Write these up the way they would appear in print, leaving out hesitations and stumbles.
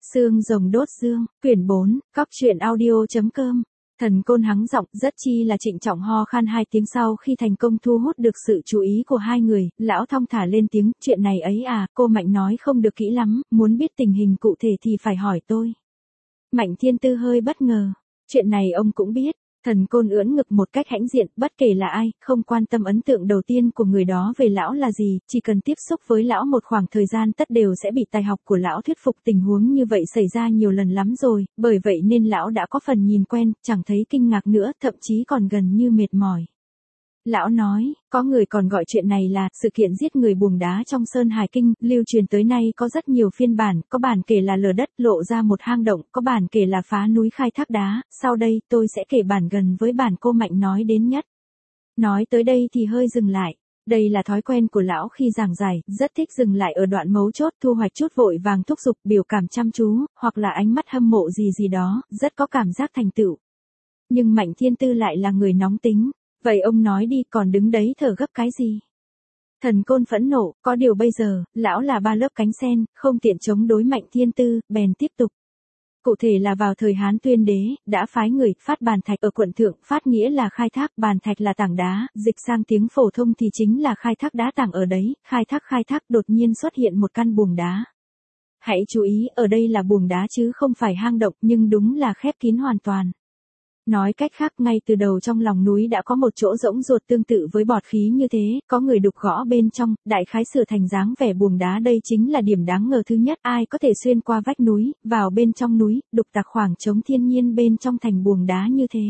Xương rồng đốt dương, quyển 4, cóc truyện audio.com. Thần Côn hắng giọng rất chi là trịnh trọng ho khan 2 tiếng sau khi thành công thu hút được sự chú ý của hai người, lão thong thả lên tiếng, chuyện này ấy à, cô Mạnh nói không được kỹ lắm, muốn biết tình hình cụ thể thì phải hỏi tôi. Mạnh Thiên Tư hơi bất ngờ, chuyện này ông cũng biết. Thần Côn ưỡn ngực một cách hãnh diện, bất kể là ai, không quan tâm ấn tượng đầu tiên của người đó về lão là gì, chỉ cần tiếp xúc với lão một khoảng thời gian tất đều sẽ bị tài học của lão thuyết phục. Tình huống như vậy xảy ra nhiều lần lắm rồi, bởi vậy nên lão đã có phần nhìn quen, chẳng thấy kinh ngạc nữa, thậm chí còn gần như mệt mỏi. Lão nói, có người còn gọi chuyện này là sự kiện giết người buồng đá trong Sơn Hải Kinh, lưu truyền tới nay có rất nhiều phiên bản, có bản kể là lở đất lộ ra một hang động, có bản kể là phá núi khai thác đá, sau đây tôi sẽ kể bản gần với bản cô Mạnh nói đến nhất. Nói tới đây thì hơi dừng lại. Đây là thói quen của lão khi giảng giải, rất thích dừng lại ở đoạn mấu chốt, thu hoạch chút vội vàng thúc giục, biểu cảm chăm chú, hoặc là ánh mắt hâm mộ gì gì đó, rất có cảm giác thành tựu. Nhưng Mạnh Thiên Tư lại là người nóng tính. Vậy ông nói đi, còn đứng đấy thở gấp cái gì? Thần Côn phẫn nộ, có điều bây giờ, lão là ba lớp cánh sen, không tiện chống đối Mạnh Thiên Tư, bèn tiếp tục. Cụ thể là vào thời Hán Tuyên Đế, đã phái người phát bàn thạch ở quận Thượng, phát nghĩa là khai thác, bàn thạch là tảng đá, dịch sang tiếng phổ thông thì chính là khai thác đá tảng ở đấy, khai thác đột nhiên xuất hiện một căn buồng đá. Hãy chú ý, ở đây là buồng đá chứ không phải hang động, nhưng đúng là khép kín hoàn toàn. Nói cách khác, ngay từ đầu trong lòng núi đã có một chỗ rỗng ruột tương tự với bọt khí như thế, có người đục gõ bên trong, đại khái sửa thành dáng vẻ buồng đá. Đây chính là điểm đáng ngờ thứ nhất, ai có thể xuyên qua vách núi, vào bên trong núi, đục tặc khoảng trống thiên nhiên bên trong thành buồng đá như thế.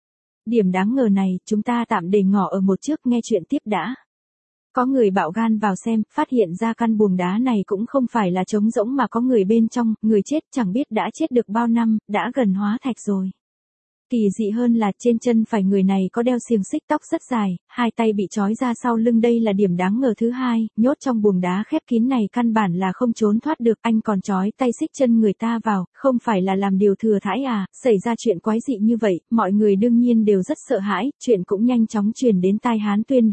Điểm đáng ngờ này, chúng ta tạm để ngỏ ở một trước, nghe chuyện tiếp đã. Có người bạo gan vào xem, phát hiện ra căn buồng đá này cũng không phải là trống rỗng mà có người bên trong, người chết chẳng biết đã chết được bao năm, đã gần hóa thạch rồi. Kỳ dị hơn là trên chân phải người này có đeo xiềng xích tóc rất dài, hai tay bị trói ra sau lưng, đây là điểm đáng ngờ thứ hai, nhốt trong buồng đá khép kín này căn bản là không trốn thoát được, anh còn trói tay xích chân người ta vào, không phải là làm điều thừa thãi à, xảy ra chuyện quái dị như vậy, mọi người đương nhiên đều rất sợ hãi, chuyện cũng nhanh chóng truyền đến tai Hán Tuyên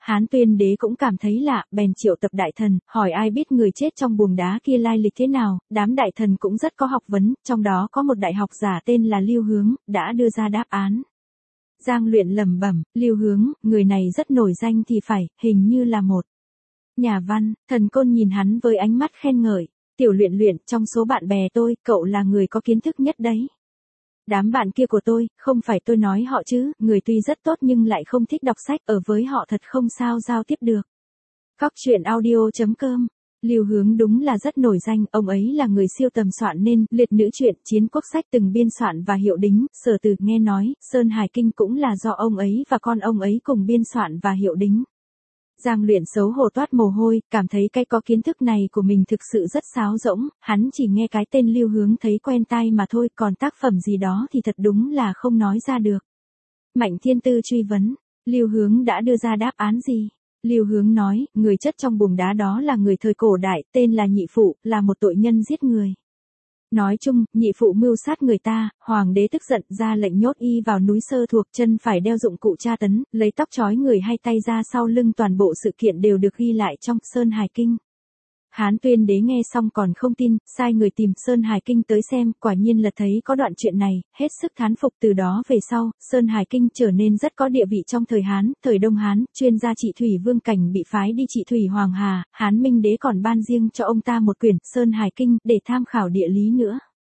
Đế cũng cảm thấy lạ, bèn triệu tập đại thần, hỏi ai biết người chết trong buồng đá kia lai lịch thế nào, đám đại thần cũng rất có học vấn, trong đó có một đại học giả tên là Lưu Hướng, đã đưa ra đáp án. Giang Luyện lẩm bẩm, Lưu Hướng, người này rất nổi danh thì phải, hình như là một nhà văn. Thần Côn nhìn hắn với ánh mắt khen ngợi, Tiểu Luyện, trong số bạn bè tôi, cậu là người có kiến thức nhất đấy. Đám bạn kia của tôi, không phải tôi nói họ chứ, người tuy rất tốt nhưng lại không thích đọc sách, ở với họ thật không sao giao tiếp được. Cóc truyện audio.com. Lưu Hướng đúng là rất nổi danh, ông ấy là người siêu tầm soạn nên liệt nữ truyện, chiến quốc sách từng biên soạn và hiệu đính, Sở Từ, nghe nói, Sơn Hải Kinh cũng là do ông ấy và con ông ấy cùng biên soạn và hiệu đính. Giang Luyện xấu hổ toát mồ hôi, cảm thấy cái có kiến thức này của mình thực sự rất sáo rỗng, hắn chỉ nghe cái tên Lưu Hướng thấy quen tai mà thôi, còn tác phẩm gì đó thì thật đúng là không nói ra được. Mạnh Thiên Tư truy vấn, Lưu Hướng đã đưa ra đáp án gì? Lưu Hướng nói, người chất trong buồng đá đó là người thời cổ đại, tên là Nhị Phụ, là một tội nhân giết người. Nói chung, Nhị Phụ mưu sát người ta, hoàng đế tức giận ra lệnh nhốt y vào núi Sơ Thuộc, chân phải đeo dụng cụ tra tấn, lấy tóc trói người hay tay ra sau lưng, toàn bộ sự kiện đều được ghi lại trong Sơn Hải Kinh. Hán Tuyên Đế nghe xong còn không tin, sai người tìm Sơn Hải Kinh tới xem, quả nhiên là thấy có đoạn chuyện này, hết sức thán phục. Từ đó về sau, Sơn Hải Kinh trở nên rất có địa vị trong thời Hán, thời Đông Hán, chuyên gia trị thủy Vương Cảnh bị phái đi trị thủy Hoàng Hà, Hán Minh Đế còn ban riêng cho ông ta một quyển Sơn Hải Kinh để tham khảo địa lý nữa.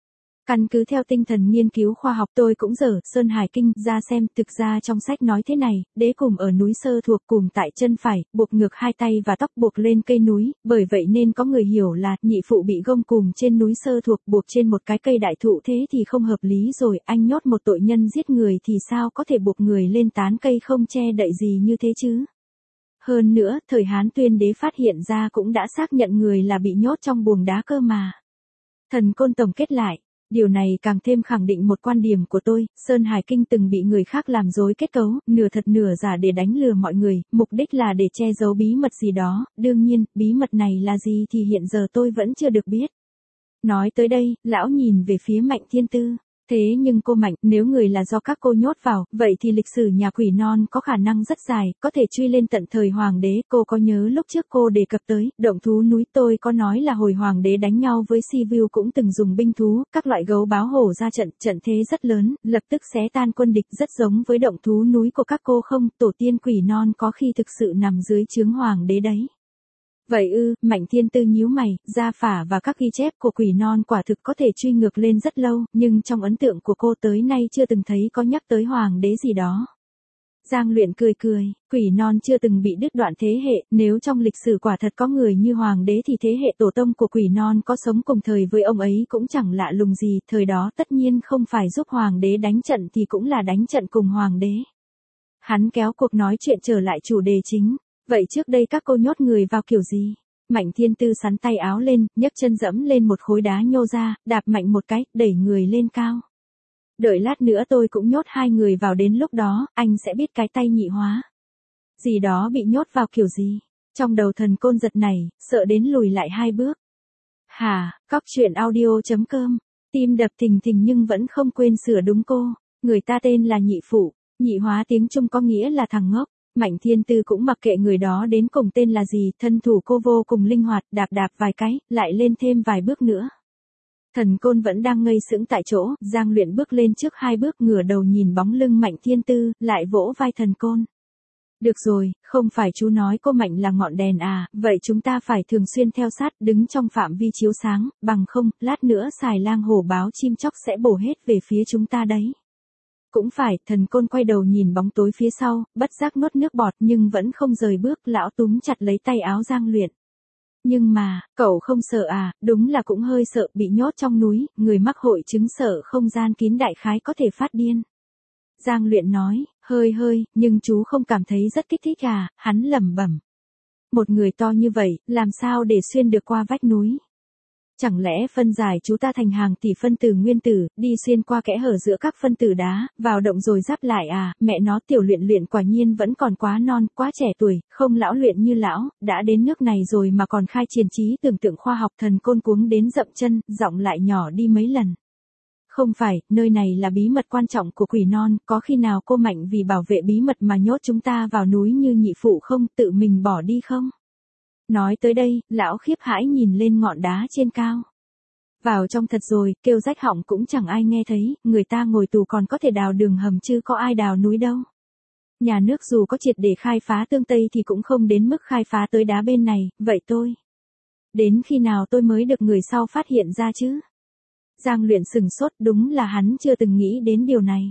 Căn cứ theo tinh thần nghiên cứu khoa học, tôi cũng dở Sơn Hải Kinh ra xem, thực ra trong sách nói thế này, đế cùm ở núi Sơ Thuộc, cùm tại chân phải, buộc ngược hai tay và tóc buộc lên cây núi, bởi vậy nên có người hiểu là Nhị Phụ bị gông cùm trên núi Sơ Thuộc, buộc trên một cái cây đại thụ, thế thì không hợp lý rồi, anh nhốt một tội nhân giết người thì sao có thể buộc người lên tán cây không che đậy gì như thế chứ? Hơn nữa, thời Hán Tuyên Đế phát hiện ra cũng đã xác nhận người là bị nhốt trong buồng đá cơ mà. Thần Côn tổng kết lại. Điều này càng thêm khẳng định một quan điểm của tôi, Sơn Hải Kinh từng bị người khác làm dối kết cấu, nửa thật nửa giả để đánh lừa mọi người, mục đích là để che giấu bí mật gì đó, đương nhiên, bí mật này là gì thì hiện giờ tôi vẫn chưa được biết. Nói tới đây, lão nhìn về phía Mạnh Thiên Tư. Thế nhưng cô Mạnh, nếu người là do các cô nhốt vào, vậy thì lịch sử nhà quỷ non có khả năng rất dài, có thể truy lên tận thời hoàng đế. Cô có nhớ lúc trước cô đề cập tới, động thú núi, tôi có nói là hồi hoàng đế đánh nhau với Sivu cũng từng dùng binh thú, các loại gấu báo hổ ra trận, trận thế rất lớn, lập tức xé tan quân địch, rất giống với động thú núi của các cô không, tổ tiên quỷ non có khi thực sự nằm dưới trướng hoàng đế đấy. Vậy ư, Mạnh Thiên Tư nhíu mày, gia phả và các ghi chép của quỷ non quả thực có thể truy ngược lên rất lâu, nhưng trong ấn tượng của cô tới nay chưa từng thấy có nhắc tới hoàng đế gì đó. Giang Luyện cười cười, quỷ non chưa từng bị đứt đoạn thế hệ, nếu trong lịch sử quả thật có người như hoàng đế thì thế hệ tổ tông của quỷ non có sống cùng thời với ông ấy cũng chẳng lạ lùng gì, thời đó tất nhiên không phải giúp hoàng đế đánh trận thì cũng là đánh trận cùng hoàng đế. Hắn kéo cuộc nói chuyện trở lại chủ đề chính. Vậy trước đây các cô nhốt người vào kiểu gì? Mạnh Thiên Tư sắn tay áo lên, nhấc chân dẫm lên một khối đá nhô ra, đạp mạnh một cái, đẩy người lên cao. Đợi lát nữa tôi cũng nhốt hai người vào, đến lúc đó, anh sẽ biết cái tay nhị hóa. Gì đó bị nhốt vào kiểu gì? Trong đầu Thần Côn giật này, sợ đến lùi lại hai bước. Hả, cóc truyện audio.com, tim đập thình thình nhưng vẫn không quên sửa đúng cô. Người ta tên là nhị phụ, nhị hóa tiếng Trung có nghĩa là thằng ngốc. Mạnh Thiên Tư cũng mặc kệ người đó đến cùng tên là gì, thân thủ cô vô cùng linh hoạt, đạp đạp vài cái, lại lên thêm vài bước nữa. Thần Côn vẫn đang ngây sững tại chỗ, Giang Luyện bước lên trước hai bước, ngửa đầu nhìn bóng lưng Mạnh Thiên Tư, lại vỗ vai Thần Côn. Được rồi, không phải chú nói cô Mạnh là ngọn đèn à, vậy chúng ta phải thường xuyên theo sát, đứng trong phạm vi chiếu sáng, bằng không, lát nữa xài lang hổ báo chim chóc sẽ bổ hết về phía chúng ta đấy. Cũng phải, Thần Côn quay đầu nhìn bóng tối phía sau, bất giác nuốt nước bọt nhưng vẫn không rời bước, lão túm chặt lấy tay áo Giang Luyện. Nhưng mà, cậu không sợ à, đúng là cũng hơi sợ, bị nhốt trong núi, người mắc hội chứng sợ không gian kín đại khái có thể phát điên. Giang Luyện nói, hơi, nhưng chú không cảm thấy rất kích thích à, hắn lẩm bẩm. Một người to như vậy, làm sao để xuyên được qua vách núi? Chẳng lẽ phân giải chú ta thành hàng tỷ phân tử nguyên tử, đi xuyên qua kẽ hở giữa các phân tử đá, vào động rồi giáp lại à, mẹ nó Tiểu Luyện quả nhiên vẫn còn quá non, quá trẻ tuổi, không lão luyện như lão, đã đến nước này rồi mà còn khai triển trí tưởng tượng khoa học. Thần Côn cuống đến dậm chân, giọng lại nhỏ đi mấy lần. Không phải, nơi này là bí mật quan trọng của quỷ non, có khi nào cô Mạnh vì bảo vệ bí mật mà nhốt chúng ta vào núi như nhị phụ không, tự mình bỏ đi không? Nói tới đây, lão khiếp hãi nhìn lên ngọn đá trên cao. Vào trong thật rồi, kêu rách họng cũng chẳng ai nghe thấy, người ta ngồi tù còn có thể đào đường hầm chứ có ai đào núi đâu. Nhà nước dù có triệt để khai phá tương Tây thì cũng không đến mức khai phá tới đá bên này, vậy tôi. Đến khi nào tôi mới được người sau phát hiện ra chứ? Giang Luyện sừng sốt, đúng là hắn chưa từng nghĩ đến điều này.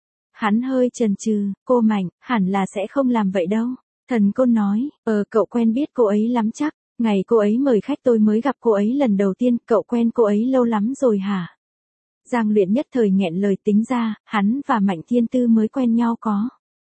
Hắn hơi chần chừ, cô Mạnh, hẳn là sẽ không làm vậy đâu. Thần Côn nói, cậu quen biết cô ấy lắm chắc, ngày cô ấy mời khách tôi mới gặp cô ấy lần đầu tiên, cậu quen cô ấy lâu lắm rồi hả? Giang Luyện nhất thời nghẹn lời, tính ra, hắn và Mạnh Thiên Tư mới quen nhau có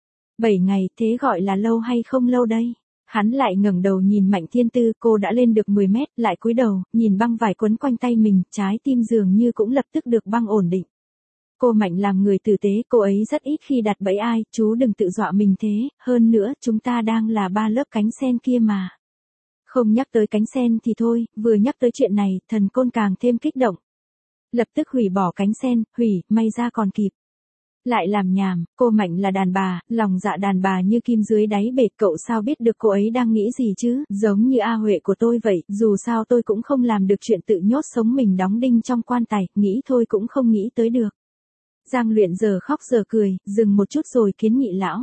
7 ngày, thế gọi là lâu hay không lâu đây? Hắn lại ngẩng đầu nhìn Mạnh Thiên Tư, cô đã lên được 10 mét, lại cúi đầu, nhìn băng vải quấn quanh tay mình, trái tim dường như cũng lập tức được băng ổn định. Cô Mạnh làm người tử tế, cô ấy rất ít khi đặt bẫy ai, chú đừng tự dọa mình thế, hơn nữa, chúng ta đang là 3 lớp cánh sen kia mà. Không nhắc tới cánh sen thì thôi, vừa nhắc tới chuyện này, Thần Côn càng thêm kích động. Lập tức hủy bỏ cánh sen, hủy, may ra còn kịp. Lại làm nhảm, cô Mạnh là đàn bà, lòng dạ đàn bà như kim dưới đáy bể, cậu sao biết được cô ấy đang nghĩ gì chứ, giống như A Huệ của tôi vậy, dù sao tôi cũng không làm được chuyện tự nhốt sống mình đóng đinh trong quan tài, nghĩ thôi cũng không nghĩ tới được. Giang Luyện giờ khóc giờ cười, dừng một chút rồi kiến nghị lão.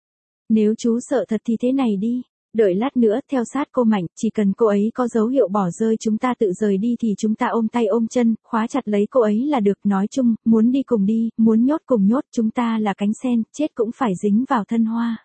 Nếu chú sợ thật thì thế này đi, đợi lát nữa theo sát cô Mạnh, chỉ cần cô ấy có dấu hiệu bỏ rơi chúng ta tự rời đi thì chúng ta ôm tay ôm chân, khóa chặt lấy cô ấy là được, nói chung, muốn đi cùng đi, muốn nhốt cùng nhốt, chúng ta là cánh sen, chết cũng phải dính vào thân hoa.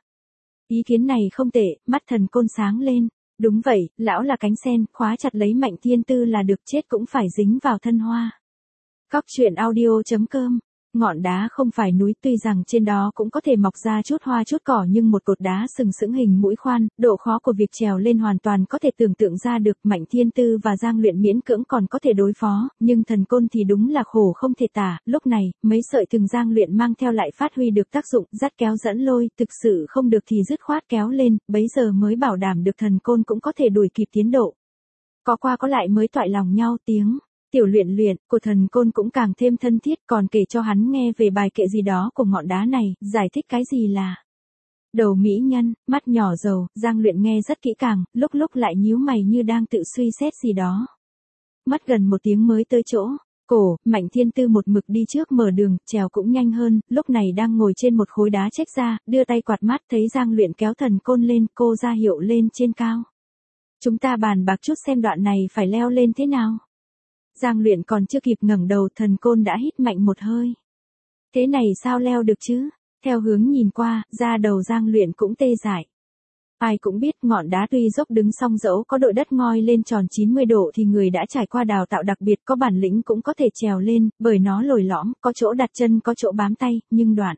Ý kiến này không tệ, mắt Thần Côn sáng lên, đúng vậy, lão là cánh sen, khóa chặt lấy Mạnh Thiên Tư là được, chết cũng phải dính vào thân hoa. Cóc truyện audio.com. Ngọn đá không phải núi, tuy rằng trên đó cũng có thể mọc ra chút hoa chút cỏ, nhưng một cột đá sừng sững hình mũi khoan, độ khó của việc trèo lên hoàn toàn có thể tưởng tượng ra được. Mạnh Thiên Tư và Giang Luyện miễn cưỡng còn có thể đối phó, nhưng Thần Côn thì đúng là khổ không thể tả. Lúc này, mấy sợi thừng Giang Luyện mang theo lại phát huy được tác dụng, dắt kéo dẫn lôi, thực sự không được thì dứt khoát kéo lên, bấy giờ mới bảo đảm được Thần Côn cũng có thể đuổi kịp tiến độ. Có qua có lại mới toại lòng nhau, tiếng Tiểu Luyện Luyện, của Thần Côn cũng càng thêm thân thiết, còn kể cho hắn nghe về bài kệ gì đó của ngọn đá này, giải thích cái gì là đầu mỹ nhân, mắt nhỏ dầu. Giang Luyện nghe rất kỹ càng, lúc lúc lại nhíu mày như đang tự suy xét gì đó. Mất gần 1 tiếng mới tới chỗ. Cổ, Mạnh Thiên Tư một mực đi trước mở đường, trèo cũng nhanh hơn, lúc này đang ngồi trên một khối đá chếch ra, đưa tay quạt mắt thấy Giang Luyện kéo Thần Côn lên, cô ra hiệu lên trên cao. Chúng ta bàn bạc chút xem đoạn này phải leo lên thế nào. Giang Luyện còn chưa kịp ngẩng đầu, Thần Côn đã hít mạnh một hơi. Thế này sao leo được chứ? Theo hướng nhìn qua, da đầu Giang Luyện cũng tê dại. Ai cũng biết ngọn đá tuy dốc đứng song dẫu có độ đất ngoi lên tròn 90 độ thì người đã trải qua đào tạo đặc biệt có bản lĩnh cũng có thể trèo lên, bởi nó lồi lõm, có chỗ đặt chân có chỗ bám tay, nhưng đoạn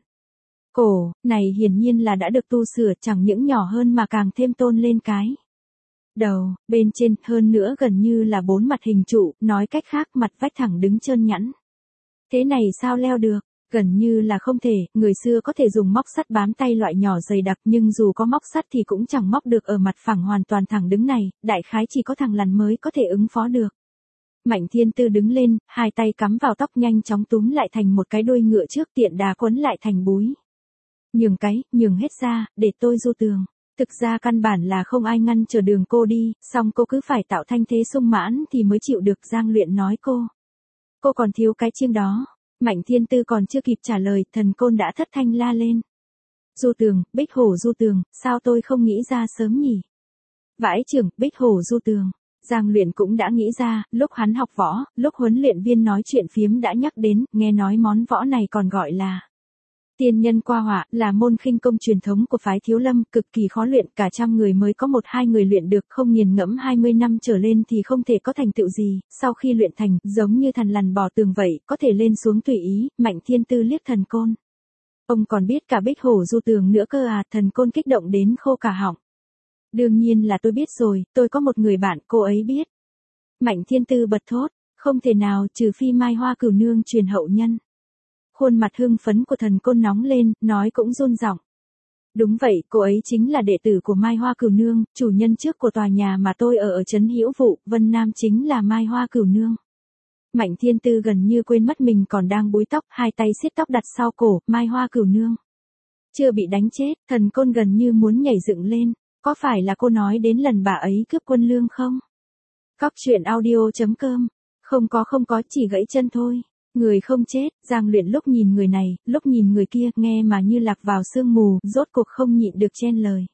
cổ này hiển nhiên là đã được tu sửa, chẳng những nhỏ hơn mà càng thêm tôn lên cái đầu bên trên, hơn nữa gần như là 4 mặt hình trụ, nói cách khác mặt vách thẳng đứng trơn nhẵn. Thế này sao leo được? Gần như là không thể, người xưa có thể dùng móc sắt bám tay loại nhỏ dày đặc nhưng dù có móc sắt thì cũng chẳng móc được ở mặt phẳng hoàn toàn thẳng đứng này, đại khái chỉ có thằng lằn mới có thể ứng phó được. Mạnh Thiên Tư đứng lên, hai tay cắm vào tóc nhanh chóng túm lại thành một cái đuôi ngựa trước, tiện đà quấn lại thành búi. Nhường hết ra, để tôi du tường. Thực ra căn bản là không ai ngăn chờ đường cô đi, song cô cứ phải tạo thanh thế sung mãn thì mới chịu được. Giang Luyện nói cô còn thiếu cái chiêng đó. Mạnh Thiên Tư còn chưa kịp trả lời, Thần Côn đã thất thanh la lên. Du tường, Bích Hổ du tường, sao tôi không nghĩ ra sớm nhỉ? Vãi chưởng, Bích Hổ du tường. Giang Luyện cũng đã nghĩ ra, lúc hắn học võ, lúc huấn luyện viên nói chuyện phiếm đã nhắc đến, nghe nói món võ này còn gọi là tiên nhân qua họa, là môn khinh công truyền thống của phái Thiếu Lâm, cực kỳ khó luyện, cả trăm người mới có 1-2 người luyện được, không nghiền ngẫm 20 năm trở lên thì không thể có thành tựu gì, sau khi luyện thành, giống như thằn lằn bò tường vậy, có thể lên xuống tùy ý. Mạnh Thiên Tư liếc Thần Côn. Ông còn biết cả Bích Hổ du tường nữa cơ à? Thần Côn kích động đến khô cả họng. Đương nhiên là tôi biết rồi, tôi có một người bạn, cô ấy biết. Mạnh Thiên Tư bật thốt, không thể nào, trừ phi Mai Hoa Cửu Nương truyền hậu nhân. Khuôn mặt hưng phấn của Thần Côn nóng lên, nói cũng run giọng. Đúng vậy, cô ấy chính là đệ tử của Mai Hoa Cửu Nương, chủ nhân trước của tòa nhà mà tôi ở trấn Hữu Vụ, Vân Nam chính là Mai Hoa Cửu Nương. Mạnh Thiên Tư gần như quên mất mình còn đang búi tóc, hai tay siết tóc đặt sau cổ. Mai Hoa Cửu Nương chưa bị đánh chết. Thần Côn gần như muốn nhảy dựng lên. Có phải là cô nói đến lần bà ấy cướp quân lương không? Cóc truyện audio.com. Không có, chỉ gãy chân thôi. Người không chết. Giang Luyện lúc nhìn người này, lúc nhìn người kia, nghe mà như lạc vào sương mù, rốt cuộc không nhịn được chen lời.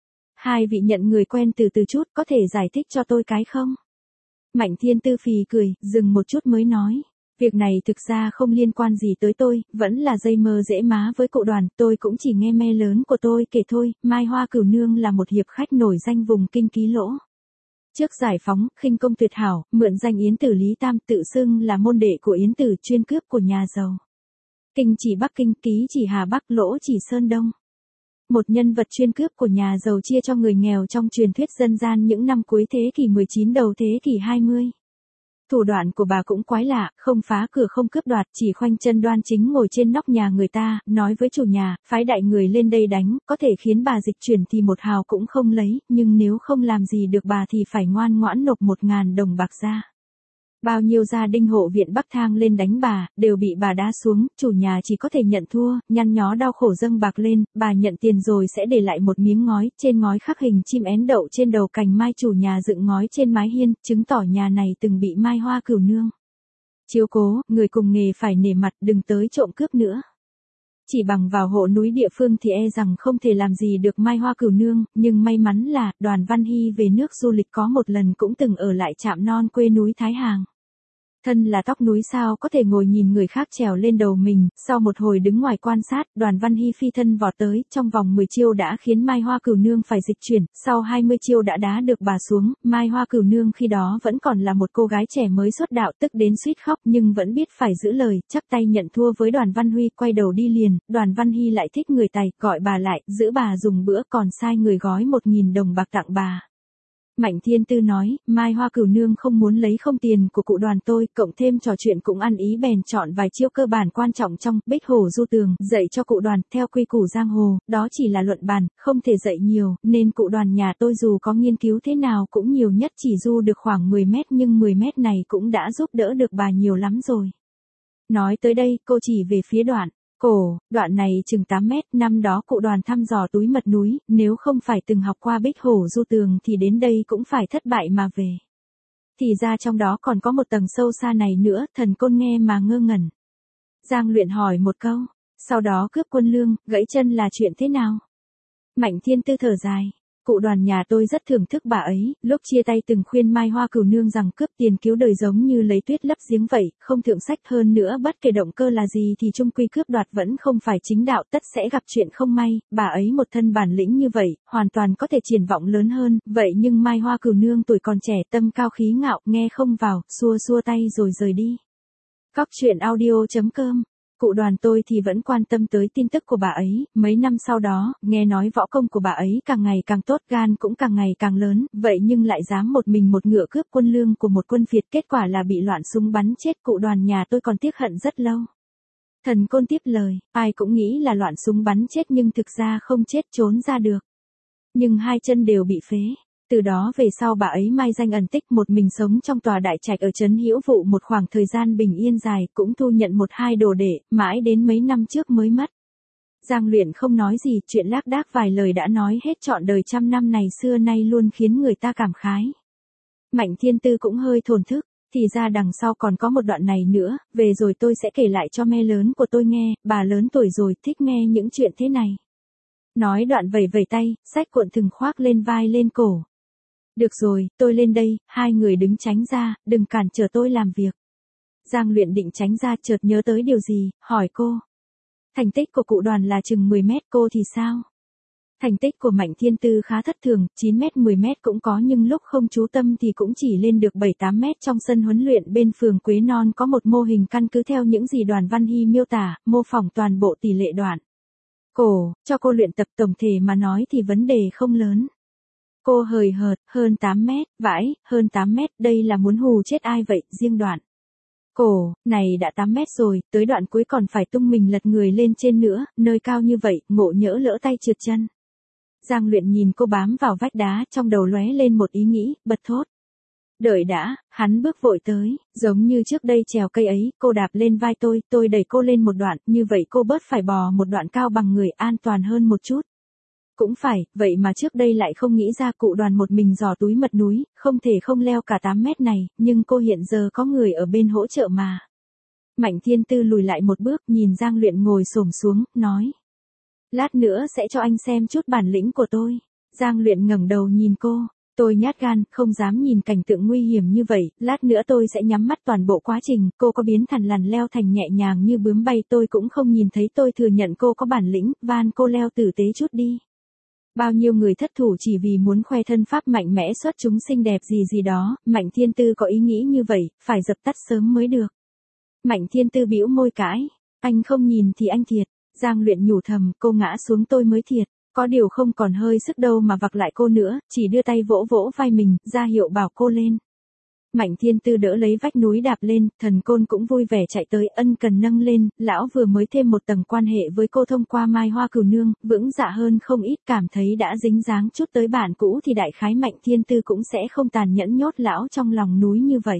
Hai vị nhận người quen từ từ chút, có thể giải thích cho tôi cái không? Mạnh Thiên Tư phì cười, dừng một chút mới nói. Việc này thực ra không liên quan gì tới tôi, vẫn là dây mơ dễ má với cụ Đoàn, tôi cũng chỉ nghe me lớn của tôi kể thôi. Mai Hoa Cửu Nương là một hiệp khách nổi danh vùng Kinh Ký Lỗ. Trước giải phóng, khinh công tuyệt hảo, mượn danh Yến Tử Lý Tam, tự xưng là môn đệ của Yến Tử, chuyên cướp của nhà giàu. Kinh chỉ Bắc Kinh, Ký chỉ Hà Bắc, Lỗ chỉ Sơn Đông. Một nhân vật chuyên cướp của nhà giàu chia cho người nghèo trong truyền thuyết dân gian những năm cuối thế kỷ 19 đầu thế kỷ 20. Thủ đoạn của bà cũng quái lạ, không phá cửa không cướp đoạt, chỉ khoanh chân đoan chính ngồi trên nóc nhà người ta, nói với chủ nhà, phái đại người lên đây đánh, có thể khiến bà dịch chuyển thì một hào cũng không lấy, nhưng nếu không làm gì được bà thì phải ngoan ngoãn nộp 1.000 đồng bạc ra. Bao nhiêu gia đình hộ viện Bắc Thang lên đánh bà, đều bị bà đá xuống, chủ nhà chỉ có thể nhận thua, nhăn nhó đau khổ dâng bạc lên, bà nhận tiền rồi sẽ để lại một miếng ngói, trên ngói khắc hình chim én đậu trên đầu cành mai, chủ nhà dựng ngói trên mái hiên, chứng tỏ nhà này từng bị Mai Hoa Cửu Nương chiếu cố, người cùng nghề phải nể mặt, đừng tới trộm cướp nữa. Chỉ bằng vào hộ núi địa phương thì e rằng không thể làm gì được Mai Hoa Cửu Nương, nhưng may mắn là, Đoàn Văn Hy về nước du lịch có một lần cũng từng ở lại trạm non quê núi Thái Hàng. Thân là tóc núi sao có thể ngồi nhìn người khác trèo lên đầu mình, sau một hồi đứng ngoài quan sát, Đoàn Văn Hy phi thân vọt tới, trong vòng 10 chiêu đã khiến Mai Hoa Cửu Nương phải dịch chuyển, sau 20 chiêu đã đá được bà xuống. Mai Hoa Cửu Nương khi đó vẫn còn là một cô gái trẻ mới xuất đạo, tức đến suýt khóc nhưng vẫn biết phải giữ lời, chắp tay nhận thua với Đoàn Văn Huy, quay đầu đi liền. Đoàn Văn Hy lại thích người Tài, gọi bà lại, giữ bà dùng bữa, còn sai người gói 1.000 đồng bạc tặng bà. Mạnh Thiên Tư nói, Mai Hoa Cửu Nương không muốn lấy không tiền của cụ Đoàn tôi, cộng thêm trò chuyện cũng ăn ý bèn chọn vài chiêu cơ bản quan trọng trong Bích Hổ Du Tường, dạy cho cụ Đoàn, theo quy củ giang hồ, đó chỉ là luận bàn, không thể dạy nhiều, nên cụ Đoàn nhà tôi dù có nghiên cứu thế nào cũng nhiều nhất chỉ du được khoảng 10 mét, nhưng 10 mét này cũng đã giúp đỡ được bà nhiều lắm rồi. Nói tới đây, cô chỉ về phía Đoạn. Đoạn này chừng 8 mét, năm đó cụ Đoàn thăm dò túi mật núi, nếu không phải từng học qua Bích Hổ Du Tường thì đến đây cũng phải thất bại mà về. Thì ra trong đó còn có một tầng sâu xa này nữa, Thần Côn nghe mà ngơ ngẩn. Giang Luyện hỏi một câu, sau đó cướp quân lương, gãy chân là chuyện thế nào? Mạnh Thiên Tư thở dài. Cụ Đoàn nhà tôi rất thưởng thức bà ấy, lúc chia tay từng khuyên Mai Hoa Cửu Nương rằng cướp tiền cứu đời giống như lấy tuyết lấp giếng vậy, không thượng sách, hơn nữa bất kể động cơ là gì thì chung quy cướp đoạt vẫn không phải chính đạo, tất sẽ gặp chuyện không may, bà ấy một thân bản lĩnh như vậy, hoàn toàn có thể triển vọng lớn hơn, vậy nhưng Mai Hoa Cửu Nương tuổi còn trẻ, tâm cao khí ngạo, nghe không vào, xua xua tay rồi rời đi. Cóc truyện audio.com. Cụ Đoàn tôi thì vẫn quan tâm tới tin tức của bà ấy, mấy năm sau đó, nghe nói võ công của bà ấy càng ngày càng tốt, gan cũng càng ngày càng lớn, vậy nhưng lại dám một mình một ngựa cướp quân lương của một quân phiệt, kết quả là bị loạn súng bắn chết, cụ Đoàn nhà tôi còn tiếc hận rất lâu. Thần Côn tiếp lời, ai cũng nghĩ là loạn súng bắn chết nhưng thực ra không chết, trốn ra được. Nhưng hai chân đều bị phế. Từ đó về sau bà ấy mai danh ẩn tích, một mình sống trong tòa đại trạch ở trấn Hữu Vụ một khoảng thời gian bình yên dài, cũng thu nhận một hai đồ đệ, mãi đến mấy năm trước mới mất. Giang Luyện không nói gì, chuyện lác đác vài lời đã nói hết trọn đời trăm năm này xưa nay luôn khiến người ta cảm khái. Mạnh Thiên Tư cũng hơi thổn thức, thì ra đằng sau còn có một đoạn này nữa, về rồi tôi sẽ kể lại cho mẹ lớn của tôi nghe, bà lớn tuổi rồi, thích nghe những chuyện thế này. Nói đoạn vẩy vẩy tay, xách cuộn thừng khoác lên vai lên cổ. Được rồi, tôi lên đây, hai người đứng tránh ra, đừng cản trở tôi làm việc. Giang Luyện định tránh ra, chợt nhớ tới điều gì, hỏi cô. Thành tích của cụ Đoàn là chừng 10 mét, cô thì sao? Thành tích của Mạnh Thiên Tư khá thất thường, 9 mét 10 mét cũng có, nhưng lúc không chú tâm thì cũng chỉ lên được 7-8 mét. Trong sân huấn luyện bên phường Quế Non có một mô hình căn cứ theo những gì Đoàn Văn Hy miêu tả, mô phỏng toàn bộ tỷ lệ đoạn. Cho cô luyện tập, tổng thể mà nói thì vấn đề không lớn. Cô hời hợt, hơn 8 mét, vãi, hơn 8 mét, đây là muốn hù chết ai vậy, riêng Đoạn. Này đã 8 mét rồi, tới đoạn cuối còn phải tung mình lật người lên trên nữa, nơi cao như vậy, ngộ nhỡ lỡ tay trượt chân. Giang Luyện nhìn cô bám vào vách đá, trong đầu lóe lên một ý nghĩ, bật thốt. Đợi đã, hắn bước vội tới, giống như trước đây trèo cây ấy, cô đạp lên vai tôi đẩy cô lên một đoạn, như vậy cô bớt phải bò một đoạn cao bằng người, an toàn hơn một chút. Cũng phải, vậy mà trước đây lại không nghĩ ra cụ Đoàn một mình dò túi mật núi, không thể không leo cả 8 mét này, nhưng cô hiện giờ có người ở bên hỗ trợ mà. Mạnh Thiên Tư lùi lại một bước, nhìn Giang Luyện ngồi xổm xuống, nói. Lát nữa sẽ cho anh xem chút bản lĩnh của tôi. Giang Luyện ngẩng đầu nhìn cô. Tôi nhát gan, không dám nhìn cảnh tượng nguy hiểm như vậy, lát nữa tôi sẽ nhắm mắt toàn bộ quá trình, cô có biến thằn lằn leo thành nhẹ nhàng như bướm bay tôi cũng không nhìn thấy, tôi thừa nhận cô có bản lĩnh, van cô leo tử tế chút đi. Bao nhiêu người thất thủ chỉ vì muốn khoe thân pháp mạnh mẽ xuất chúng xinh đẹp gì đó, Mạnh Thiên Tư có ý nghĩ như vậy, phải dập tắt sớm mới được. Mạnh Thiên Tư bĩu môi cãi, anh không nhìn thì anh thiệt. Giang Luyện nhủ thầm, cô ngã xuống tôi mới thiệt, có điều không còn hơi sức đâu mà vặc lại cô nữa, chỉ đưa tay vỗ vỗ vai mình, ra hiệu bảo cô lên. Mạnh Thiên Tư đỡ lấy vách núi đạp lên, Thần Côn cũng vui vẻ chạy tới, ân cần nâng lên, lão vừa mới thêm một tầng quan hệ với cô thông qua Mai Hoa Cửu Nương, vững dạ hơn không ít, cảm thấy đã dính dáng chút tới bản cũ thì đại khái Mạnh Thiên Tư cũng sẽ không tàn nhẫn nhốt lão trong lòng núi như vậy.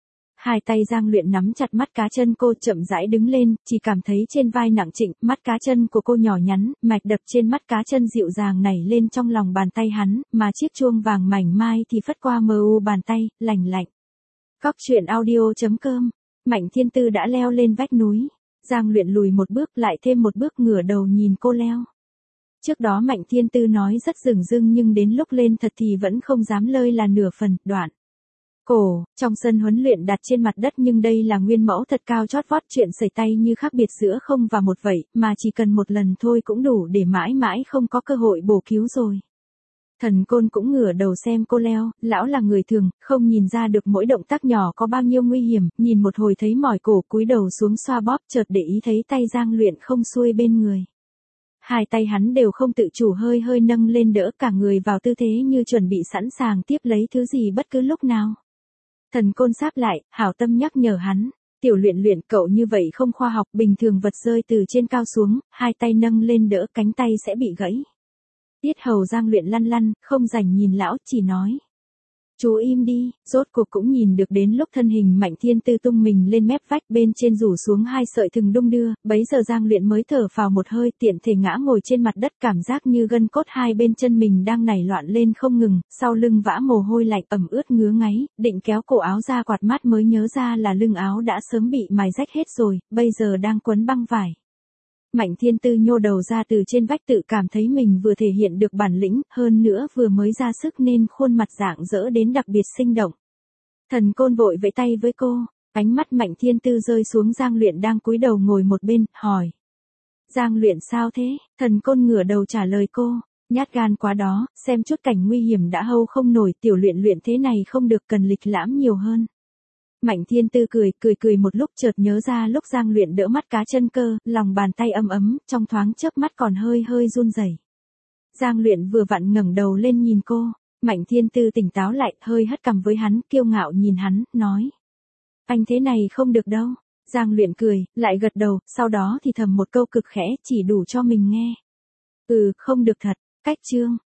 Hai tay Giang Luyện nắm chặt mắt cá chân cô, chậm rãi đứng lên, chỉ cảm thấy trên vai nặng trĩnh, mắt cá chân của cô nhỏ nhắn, mạch đập trên mắt cá chân dịu dàng nảy lên trong lòng bàn tay hắn, mà chiếc chuông vàng mảnh mai thì phất qua mờ u bàn tay, lành lạnh. Cóc truyện audio.com. Mạnh Thiên Tư đã leo lên vách núi. Giang Luyện lùi một bước, lại thêm một bước, ngửa đầu nhìn cô leo. Trước đó Mạnh Thiên Tư nói rất dửng dưng nhưng đến lúc lên thật thì vẫn không dám lơi là nửa phần, đoạn. Trong sân huấn luyện đặt trên mặt đất nhưng đây là nguyên mẫu thật cao chót vót, chuyện sẩy tay như khác biệt giữa không và một vậy, mà chỉ cần một lần thôi cũng đủ để mãi mãi không có cơ hội bổ cứu rồi. Thần Côn cũng ngửa đầu xem cô leo, lão là người thường, không nhìn ra được mỗi động tác nhỏ có bao nhiêu nguy hiểm, nhìn một hồi thấy mỏi cổ, cúi đầu xuống xoa bóp, chợt để ý thấy tay Giang Luyện không xuôi bên người. hai tay hắn đều không tự chủ hơi hơi nâng lên đỡ cả người vào tư thế như chuẩn bị sẵn sàng tiếp lấy thứ gì bất cứ lúc nào. Thần Côn sáp lại, hảo tâm nhắc nhở hắn. Tiểu Luyện Luyện, cậu như vậy không khoa học, bình thường vật rơi từ trên cao xuống, hai tay nâng lên đỡ cánh tay sẽ bị gãy. Tiết Hầu Giang Luyện lăn lăn, không rảnh nhìn lão, chỉ nói. Chú im đi, rốt cuộc cũng nhìn được đến lúc thân hình Mạnh Thiên Tư tung mình lên mép vách, bên trên rủ xuống hai sợi thừng đung đưa, bấy giờ Giang Luyện mới thở phào một hơi, tiện thể ngã ngồi trên mặt đất, cảm giác như gân cốt hai bên chân mình đang nảy loạn lên không ngừng, sau lưng vã mồ hôi lạnh ẩm ướt ngứa ngáy, định kéo cổ áo ra quạt mát mới nhớ ra là lưng áo đã sớm bị mài rách hết rồi, bây giờ đang quấn băng vải. Mạnh Thiên Tư nhô đầu ra từ trên vách, tự cảm thấy mình vừa thể hiện được bản lĩnh, hơn nữa vừa mới ra sức nên khuôn mặt rạng rỡ đến đặc biệt sinh động. Thần Côn vội vẫy tay với cô, ánh mắt Mạnh Thiên Tư rơi xuống Giang Luyện đang cúi đầu ngồi một bên, hỏi. Giang Luyện sao thế? Thần Côn ngửa đầu trả lời cô, nhát gan quá đó, xem chút cảnh nguy hiểm đã hâu không nổi, Tiểu Luyện Luyện thế này không được, cần lịch lãm nhiều hơn. Mạnh Thiên Tư cười một lúc, chợt nhớ ra lúc Giang Luyện đỡ mắt cá chân cơ, lòng bàn tay ấm ấm, trong thoáng chớp mắt còn hơi hơi run rẩy. Giang Luyện vừa vặn ngẩng đầu lên nhìn cô, Mạnh Thiên Tư tỉnh táo lại, hơi hất cằm với hắn, kiêu ngạo nhìn hắn, nói. Anh thế này không được đâu. Giang Luyện cười, lại gật đầu, sau đó thì thầm một câu cực khẽ, chỉ đủ cho mình nghe. Không được thật, cách chương.